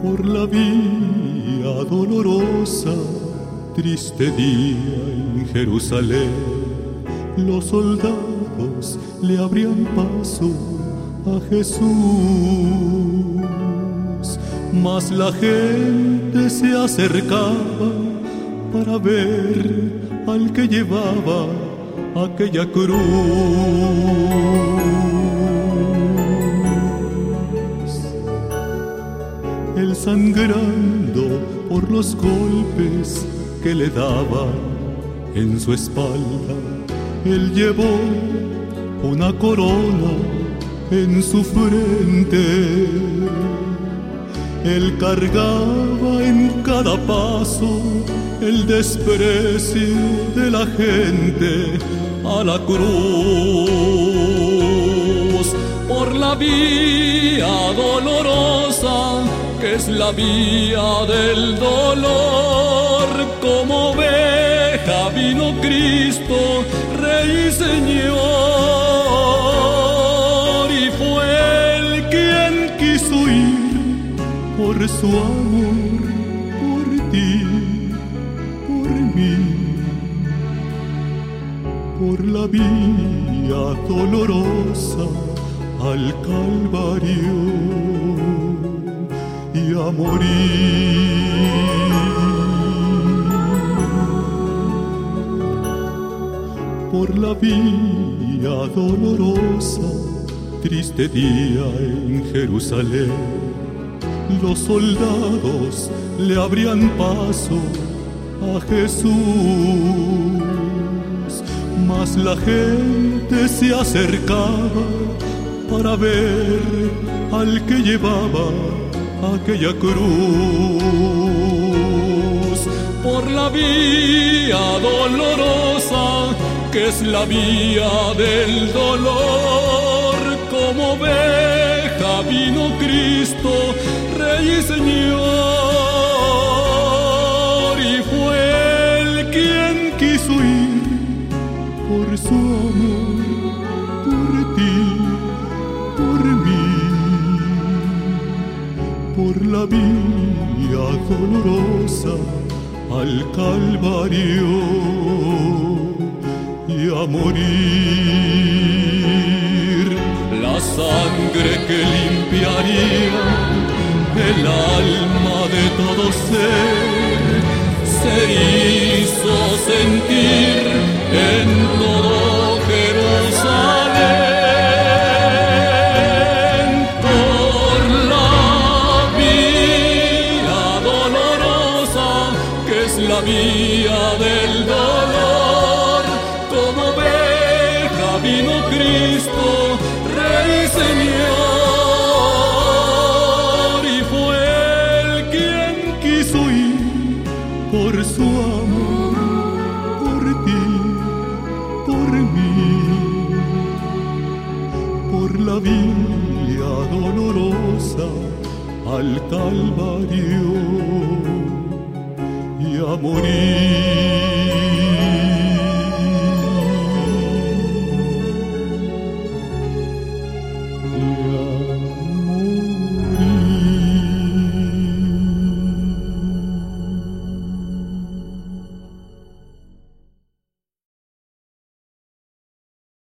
por la vía dolorosa, triste día en Jerusalén, los soldados le abrían paso a Jesús, mas la gente se acercaba para ver al que llevaba aquella cruz. Él sangrando por los golpes que le daban en su espalda, él llevó una corona en su frente. Él cargaba en cada paso el desprecio de la gente a la cruz. Por la vía dolorosa, que es la vía del dolor, como oveja vino Cristo, Rey y Señor, y fue Él quien quiso ir por su amor, por ti, por mí, por la vía dolorosa al Calvario y a morir. Por la vía dolorosa, triste día en Jerusalén, los soldados le abrían paso a Jesús, mas la gente se acercaba para ver al que llevaba aquella cruz. Por la vía dolorosa, que es la vía del dolor, como oveja vino Cristo, Rey y Señor, y fue Él quien quiso ir por su amor, por ti, por mí, por la vía dolorosa al Calvario y a morir. La sangre que limpiaría el alma de todo ser se hizo sentir en todo Jerusalén. Por la vía dolorosa, que es la vía del dolor, como oveja vino Cristo, Rey y Señor, y fue Él quien quiso ir por su amor, por ti, por mí, por la vía dolorosa al Calvario y a morir.